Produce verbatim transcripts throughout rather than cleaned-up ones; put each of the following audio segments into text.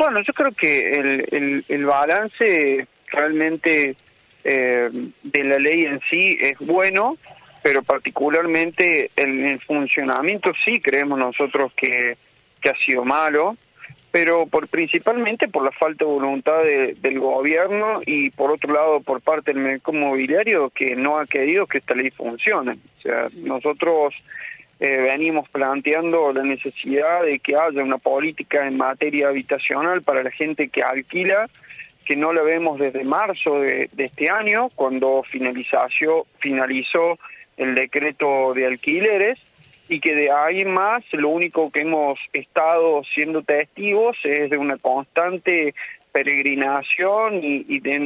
Bueno, yo creo que el, el, el balance realmente eh, de la ley en sí es bueno, pero particularmente en el funcionamiento sí creemos nosotros que, que ha sido malo, pero por principalmente por la falta de voluntad de, del gobierno y por otro lado por parte del mercado inmobiliario que no ha querido que esta ley funcione. O sea, nosotros eh, venimos planteando la necesidad de que haya una política en materia habitacional para la gente que alquila, que no la vemos desde marzo de, de este año, cuando finalización, finalizó el decreto de alquileres, y que de ahí más lo único que hemos estado siendo testigos es de una constante peregrinación y, y de,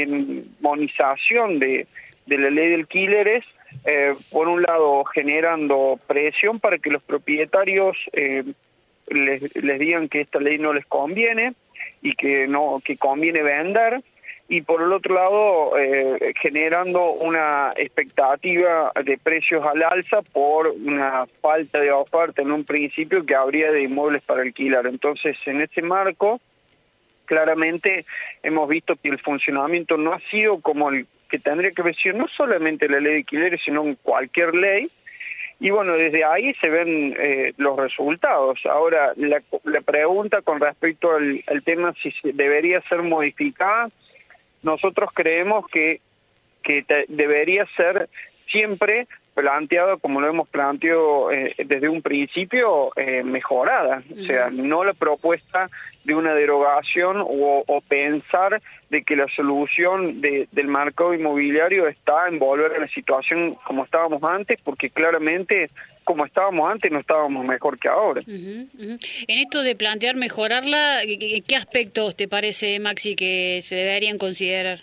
demonización de, de la ley de alquileres, eh, por un lado generando presión para que los propietarios eh, les, les digan que esta ley no les conviene y que no que conviene vender, y por el otro lado eh, generando una expectativa de precios al alza por una falta de oferta en un principio que habría de inmuebles para alquilar. Entonces, en ese marco, claramente hemos visto que el funcionamiento no ha sido como el que tendría que haber sido, no solamente la ley de alquileres, sino en cualquier ley. Y bueno, desde ahí se ven eh, los resultados. Ahora, la, la pregunta con respecto al, al tema si se debería ser modificada, nosotros creemos que, que te, debería ser siempre planteado, como lo hemos planteado eh, desde un principio, eh, mejorada. O sea, no la propuesta de una derogación o, o pensar de que la solución de, del mercado inmobiliario está en volver a la situación como estábamos antes, porque claramente como estábamos antes no estábamos mejor que ahora. Uh-huh, uh-huh. En esto de plantear mejorarla, ¿qué, qué aspectos te parece, Maxi, que se deberían considerar?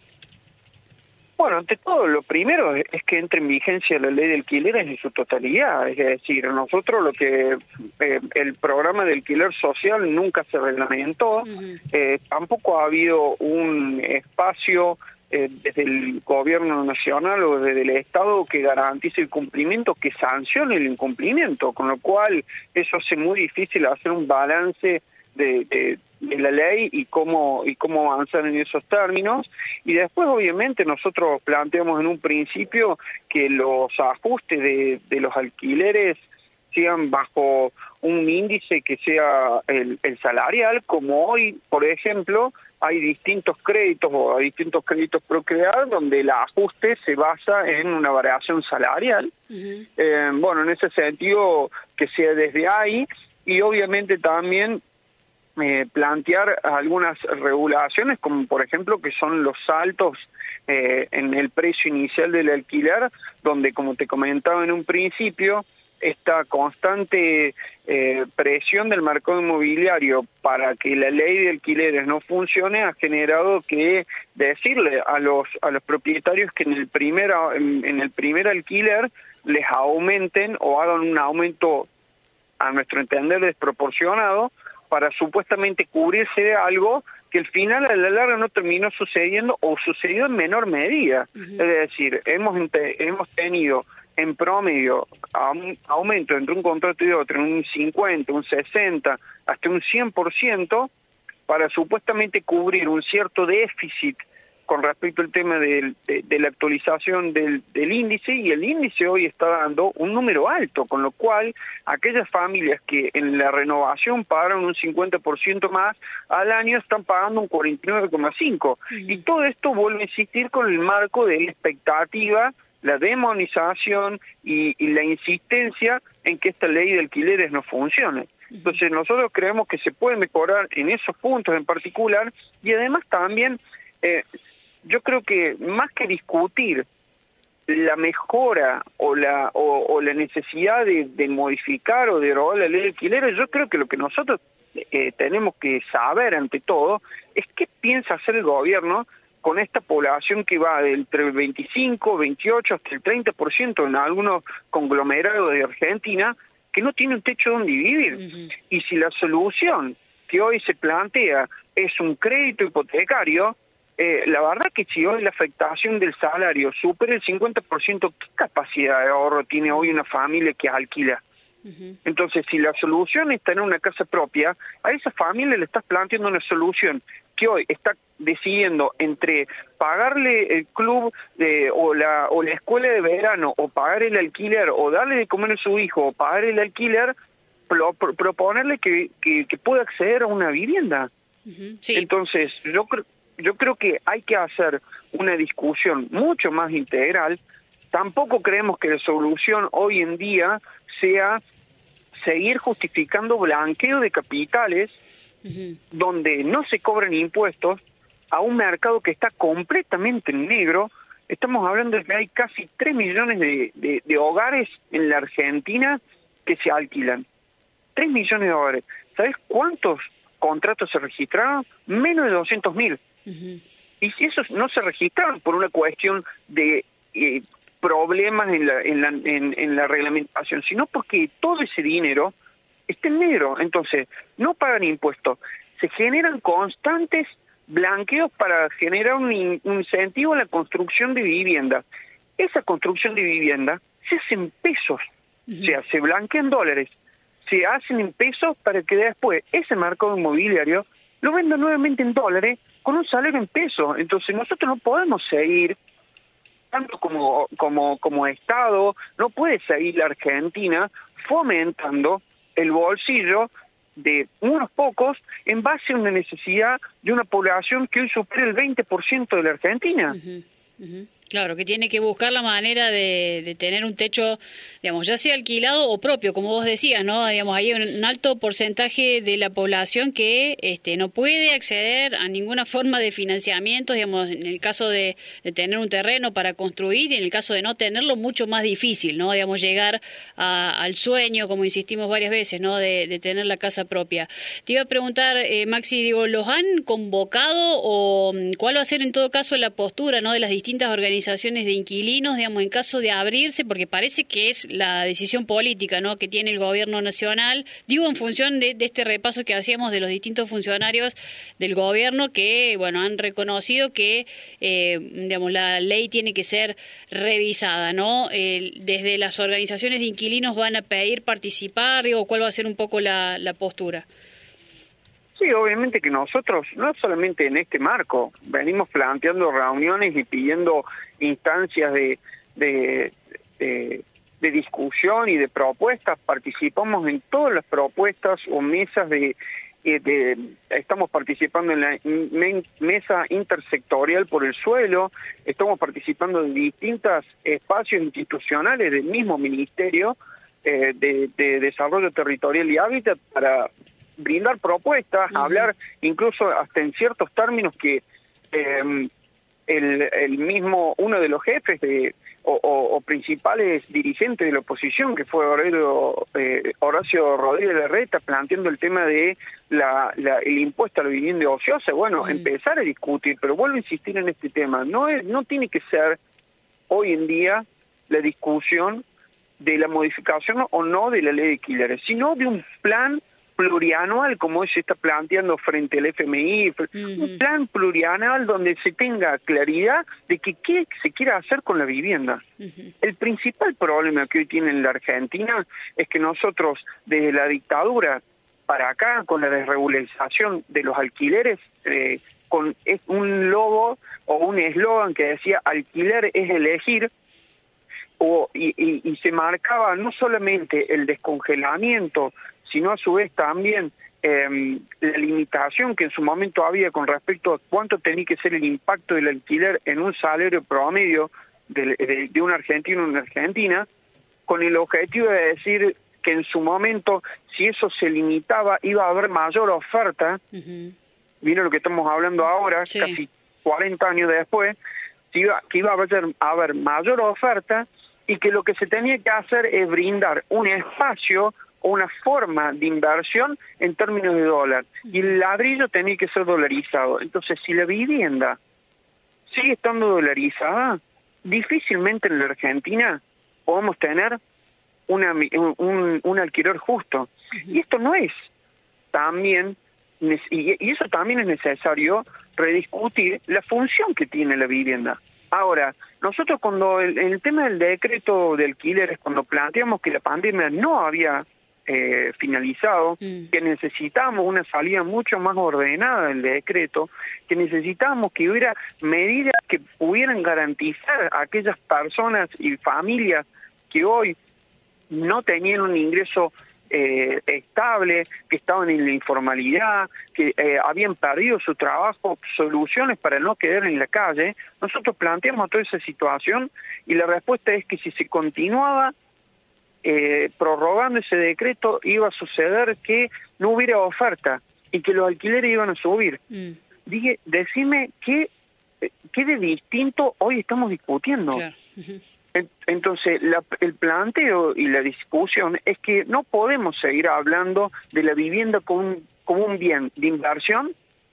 Bueno, ante todo, lo primero es que entre en vigencia la ley de alquileres en su totalidad. Es decir, nosotros lo que eh, el programa de alquiler social nunca se reglamentó, uh-huh. eh, tampoco ha habido un espacio eh, desde el gobierno nacional o desde el Estado que garantice el cumplimiento, que sancione el incumplimiento, con lo cual eso hace muy difícil hacer un balance de, de, de la ley y cómo y cómo avanzar en esos términos. Y después, obviamente, nosotros planteamos en un principio que los ajustes de, de los alquileres sean bajo un índice que sea el, el salarial, como hoy, por ejemplo, hay distintos créditos o hay distintos créditos Procrear donde el ajuste se basa en una variación salarial. Uh-huh. Eh, bueno, en ese sentido, que sea desde ahí, y obviamente también Eh, plantear algunas regulaciones, como por ejemplo que son los saltos eh, en el precio inicial del alquiler, donde, como te comentaba en un principio, esta constante eh, presión del mercado inmobiliario para que la ley de alquileres no funcione ha generado que decirle a los a los propietarios que en el primer en, en el primer alquiler les aumenten o hagan un aumento, a nuestro entender, desproporcionado, para supuestamente cubrirse de algo que al final a la larga no terminó sucediendo o sucedió en menor medida. Uh-huh. Es decir, hemos hemos tenido en promedio un aumento entre un contrato y otro en un cincuenta, un sesenta, hasta un cien por ciento para supuestamente cubrir un cierto déficit con respecto al tema de, de, de la actualización del, del índice, y el índice hoy está dando un número alto, con lo cual aquellas familias que en la renovación pagaron un cincuenta por ciento más al año están pagando un cuarenta y nueve coma cinco por ciento. Uh-huh. Y todo esto vuelve a insistir con el marco de la expectativa, la demonización y, y la insistencia en que esta ley de alquileres no funcione. Entonces nosotros creemos que se puede mejorar en esos puntos en particular, y además también eh, yo creo que más que discutir la mejora o la o, o la necesidad de, de modificar o derogar la ley de alquileres, yo creo que lo que nosotros eh, tenemos que saber ante todo es qué piensa hacer el gobierno con esta población que va entre el veinticinco, veintiocho hasta el treinta por ciento en algunos conglomerados de Argentina que no tiene un techo donde vivir. Uh-huh. Y si la solución que hoy se plantea es un crédito hipotecario, Eh, la verdad que si hoy la afectación del salario supera el cincuenta por ciento, ¿qué capacidad de ahorro tiene hoy una familia que alquila? Uh-huh. Entonces, si la solución está en una casa propia, a esa familia le estás planteando una solución que hoy está decidiendo entre pagarle el club de, o, la, o la escuela de verano, o pagar el alquiler, o darle de comer a su hijo, o pagar el alquiler, pro, pro, proponerle que, que, que pueda acceder a una vivienda. Uh-huh. Sí. Entonces, yo, yo creo que hay que hacer una discusión mucho más integral. Tampoco creemos que la solución hoy en día sea seguir justificando blanqueo de capitales, uh-huh, donde no se cobran impuestos a un mercado que está completamente en negro. Estamos hablando de que hay casi tres millones de, de, de hogares en la Argentina que se alquilan. tres millones de hogares. ¿Sabes cuántos contratos se registraron? Menos de doscientos mil. Uh-huh. Y si esos no se registraron por una cuestión de eh, problemas en la, en, la, en, en la reglamentación, sino porque todo ese dinero está en negro. Entonces, no pagan impuestos. Se generan constantes blanqueos para generar un, in, un incentivo a la construcción de vivienda. Esa construcción de vivienda se hace en pesos, uh-huh, o sea, se blanquea en dólares, se hacen en pesos para que después ese mercado inmobiliario lo venda nuevamente en dólares con un salario en pesos. Entonces, nosotros no podemos seguir, tanto como, como, como Estado, no puede seguir la Argentina fomentando el bolsillo de unos pocos en base a una necesidad de una población que hoy supera el veinte por ciento de la Argentina. Uh-huh, uh-huh. Claro, que tiene que buscar la manera de, de tener un techo, digamos, ya sea alquilado o propio, como vos decías, ¿no? Digamos, hay un alto porcentaje de la población que este, no puede acceder a ninguna forma de financiamiento, digamos, en el caso de, de tener un terreno para construir, y en el caso de no tenerlo, mucho más difícil, ¿no? Digamos, llegar a, al sueño, como insistimos varias veces, ¿no? De, de tener la casa propia. Te iba a preguntar, eh, Maxi, digo, ¿los han convocado o cuál va a ser en todo caso la postura, ¿no? De las distintas organizaciones organizaciones de inquilinos, digamos, en caso de abrirse, porque parece que es la decisión política, ¿no?, que tiene el gobierno nacional, digo, en función de, de este repaso que hacíamos de los distintos funcionarios del gobierno que, bueno, han reconocido que, eh, digamos, la ley tiene que ser revisada, ¿no? Eh, desde las organizaciones de inquilinos van a pedir participar, digo, ¿cuál va a ser un poco la, la postura? Sí, obviamente que nosotros, no solamente en este marco, venimos planteando reuniones y pidiendo instancias de, de, de, de discusión y de propuestas, participamos en todas las propuestas o mesas de, de estamos participando en la mesa intersectorial por el suelo, estamos participando en distintos espacios institucionales del mismo Ministerio eh, de, de Desarrollo Territorial y Hábitat para brindar propuestas, uh-huh, hablar incluso hasta en ciertos términos que eh, el, el mismo, uno de los jefes de, o, o, o principales dirigentes de la oposición, que fue Horacio, eh, Horacio Rodríguez Larreta, planteando el tema de la, la, el impuesto a la vivienda ociosa, bueno, uh-huh, empezar a discutir, pero vuelvo a insistir en este tema, no, es, no tiene que ser hoy en día la discusión de la modificación o no de la ley de alquileres, sino de un plan plurianual, como se está planteando frente al F M I, uh-huh, un plan plurianual donde se tenga claridad de que qué se quiere hacer con la vivienda. Uh-huh. El principal problema que hoy tiene la Argentina es que nosotros, desde la dictadura para acá, con la desregularización de los alquileres, eh, con es un logo o un eslogan que decía alquiler es elegir, o, y, y, y se marcaba no solamente el descongelamiento, sino a su vez también eh, la limitación que en su momento había con respecto a cuánto tenía que ser el impacto del alquiler en un salario promedio de, de, de un argentino o una argentina, con el objetivo de decir que en su momento, si eso se limitaba, iba a haber mayor oferta. Uh-huh. Mira lo que estamos hablando ahora, sí, casi cuarenta años después, que iba, que iba a, haber, a haber mayor oferta y que lo que se tenía que hacer es brindar un espacio o una forma de inversión en términos de dólar. Y el ladrillo tenía que ser dolarizado. Entonces, si la vivienda sigue estando dolarizada, difícilmente en la Argentina podemos tener una, un, un alquiler justo. Uh-huh. Y esto no es también, y eso también es necesario rediscutir la función que tiene la vivienda. Ahora, nosotros cuando el, en el tema del decreto de alquileres, cuando planteamos que la pandemia no había eh, finalizado, mm. que necesitamos una salida mucho más ordenada del decreto, que necesitamos que hubiera medidas que pudieran garantizar a aquellas personas y familias que hoy no tenían un ingreso eh, estable, que estaban en la informalidad, que eh, habían perdido su trabajo, soluciones para no quedar en la calle. Nosotros planteamos toda esa situación y la respuesta es que si se continuaba eh, prorrogando ese decreto, iba a suceder que no hubiera oferta y que los alquileres iban a subir. Mm. Dije, decime qué, qué de distinto hoy estamos discutiendo. Claro. Uh-huh. Entonces, la, el planteo y la discusión es que no podemos seguir hablando de la vivienda como un, como un bien de inversión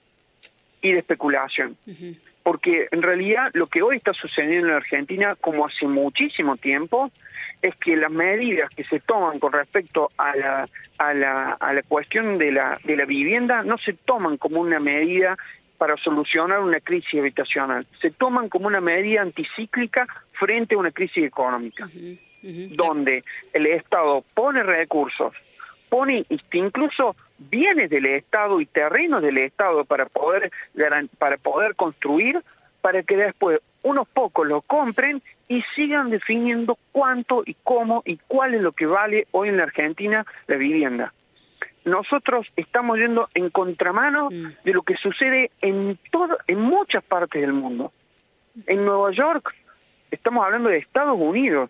y de especulación. Uh-huh. Porque en realidad lo que hoy está sucediendo en la Argentina, como hace muchísimo tiempo, es que las medidas que se toman con respecto a la, a la, a la cuestión de la, de la vivienda no se toman como una medida para solucionar una crisis habitacional, se toman como una medida anticíclica frente a una crisis económica, uh-huh, uh-huh. donde el Estado pone recursos, pone incluso bienes del Estado y terrenos del Estado para poder, para poder construir, para que después unos pocos lo compren y sigan definiendo cuánto y cómo y cuál es lo que vale hoy en la Argentina la vivienda. Nosotros estamos yendo en contramano mm. de lo que sucede en todo, en muchas partes del mundo. En Nueva York, estamos hablando de Estados Unidos,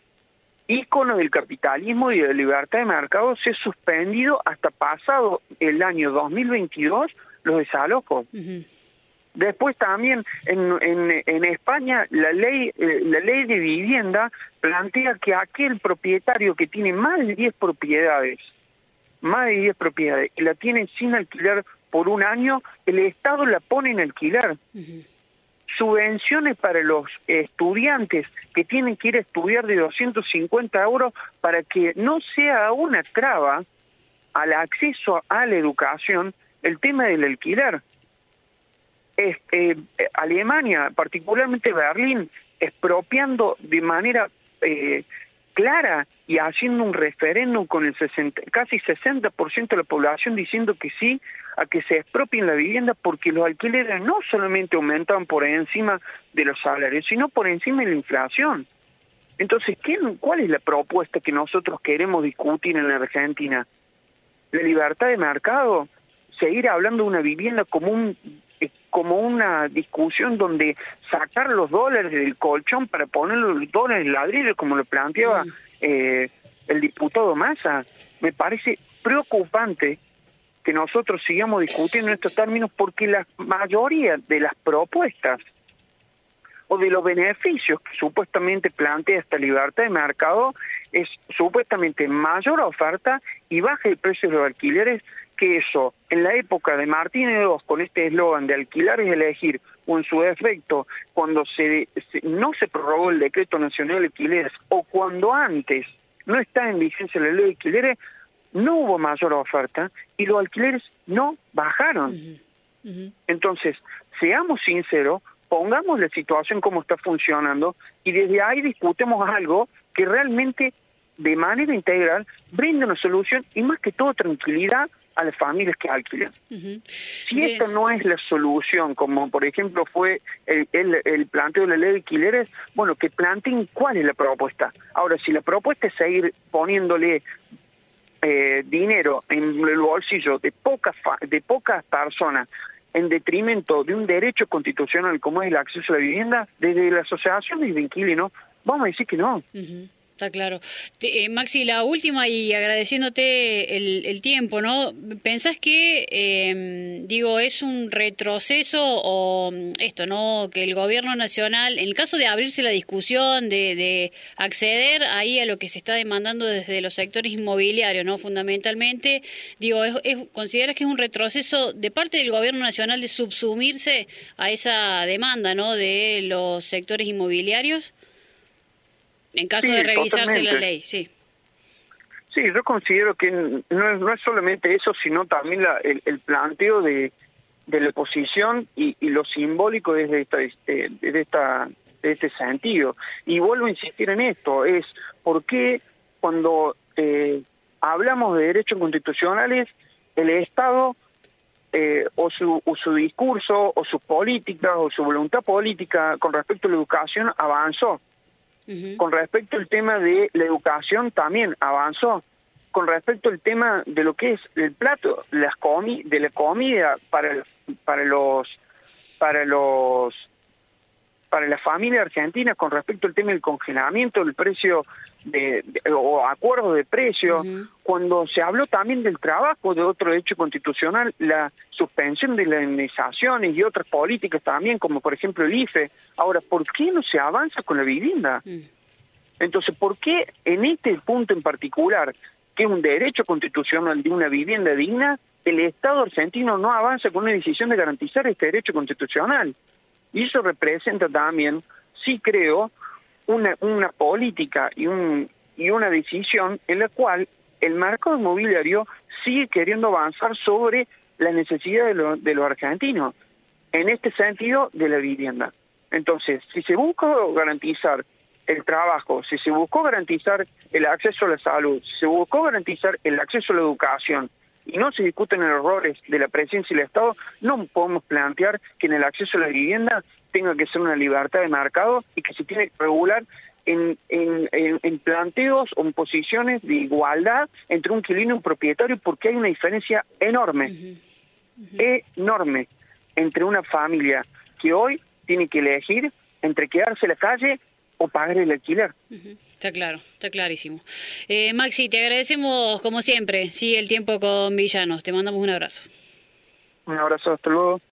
ícono del capitalismo y de la libertad de mercado, se ha suspendido hasta pasado el año dos mil veintidós los desalojos. Uh-huh. Después también en, en, en España la ley, eh, la ley de vivienda plantea que aquel propietario que tiene más de diez propiedades, más de diez propiedades, y la tienen sin alquilar por un año, el Estado la pone en alquilar. Uh-huh. Subvenciones para los estudiantes que tienen que ir a estudiar de doscientos cincuenta euros para que no sea una traba al acceso a la educación el tema del alquiler. Es, eh, Alemania, particularmente Berlín, expropiando de manera eh, clara y haciendo un referéndum con el sesenta, casi sesenta por ciento de la población diciendo que sí a que se expropien la vivienda porque los alquileres no solamente aumentaban por encima de los salarios, sino por encima de la inflación. Entonces, ¿qué, ¿cuál es la propuesta que nosotros queremos discutir en la Argentina? ¿La libertad de mercado? ¿Seguir hablando de una vivienda como un como una discusión donde sacar los dólares del colchón para poner los dólares en ladrillo, como lo planteaba mm. eh, el diputado Massa? Me parece preocupante que nosotros sigamos discutiendo en estos términos porque la mayoría de las propuestas o de los beneficios que supuestamente plantea esta libertad de mercado es supuestamente mayor oferta y baja el precio de los alquileres, que eso, en la época de Martínez dos, con este eslogan de alquilar es elegir, o en su defecto, cuando se, se, no se prorrogó el Decreto Nacional de Alquileres, o cuando antes no está en vigencia la ley de alquileres, no hubo mayor oferta y los alquileres no bajaron. Uh-huh. Uh-huh. Entonces, seamos sinceros, pongamos la situación como está funcionando y desde ahí discutemos algo que realmente de manera integral brinda una solución y más que todo tranquilidad a las familias que alquilan. Uh-huh. Si Bien. Esta no es la solución, como por ejemplo fue el, el, el planteo de la ley de alquileres, bueno, que planteen cuál es la propuesta. Ahora, si la propuesta es seguir poniéndole eh, dinero en el bolsillo de pocas, de pocas personas en detrimento de un derecho constitucional como es el acceso a la vivienda, desde la asociación de inquilinos, vamos a decir que no. Uh-huh. Está claro. Te, eh, Maxi, la última y agradeciéndote el, el tiempo, ¿no? ¿Pensás que, eh, digo, es un retroceso o esto, ¿no? Que el gobierno nacional, en el caso de abrirse la discusión, de, de acceder ahí a lo que se está demandando desde los sectores inmobiliarios, ¿no? Fundamentalmente, digo, es, es, ¿consideras que es un retroceso de parte del gobierno nacional de subsumirse a esa demanda, ¿no? De los sectores inmobiliarios? En caso sí, de revisarse totalmente. La ley, sí. Sí, yo considero que no es, no es solamente eso, sino también la, el, el planteo de, de la oposición y, y lo simbólico desde, esta, este, desde, esta, desde este sentido. Y vuelvo a insistir en esto, es por qué cuando eh, hablamos de derechos constitucionales, el Estado eh, o, su, o su discurso, o sus políticas, o su voluntad política con respecto a la educación avanzó. Uh-huh. Con respecto al tema de la educación también avanzó. Con respecto al tema de lo que es el plato, las comi de la comida para para los para los para las familias argentinas, con respecto al tema del congelamiento del precio de, de o acuerdos de precio, uh-huh. Cuando se habló también del trabajo, de otro derecho constitucional, la suspensión de las indemnizaciones y otras políticas también, como por ejemplo el I F E. Ahora, ¿por qué no se avanza con la vivienda? Uh-huh. Entonces, ¿por qué en este punto en particular, que es un derecho constitucional de una vivienda digna, el Estado argentino no avanza con una decisión de garantizar este derecho constitucional? Y eso representa también, sí creo, una, una política y, un, y una decisión en la cual el mercado inmobiliario sigue queriendo avanzar sobre la necesidad de, lo, de los argentinos, en este sentido de la vivienda. Entonces, si se busca garantizar el trabajo, si se buscó garantizar el acceso a la salud, si se buscó garantizar el acceso a la educación, y no se discuten errores de la presencia del Estado, no podemos plantear que en el acceso a la vivienda tenga que ser una libertad de mercado y que se tiene que regular en, en, en, en planteos o en posiciones de igualdad entre un inquilino y un propietario, porque hay una diferencia enorme, uh-huh. Uh-huh. enorme, entre una familia que hoy tiene que elegir entre quedarse en la calle o pagar el alquiler. Uh-huh. Está claro, está clarísimo. Eh, Maxi, te agradecemos como siempre, sí, el tiempo con Villanos. Te mandamos un abrazo. Un abrazo, hasta luego.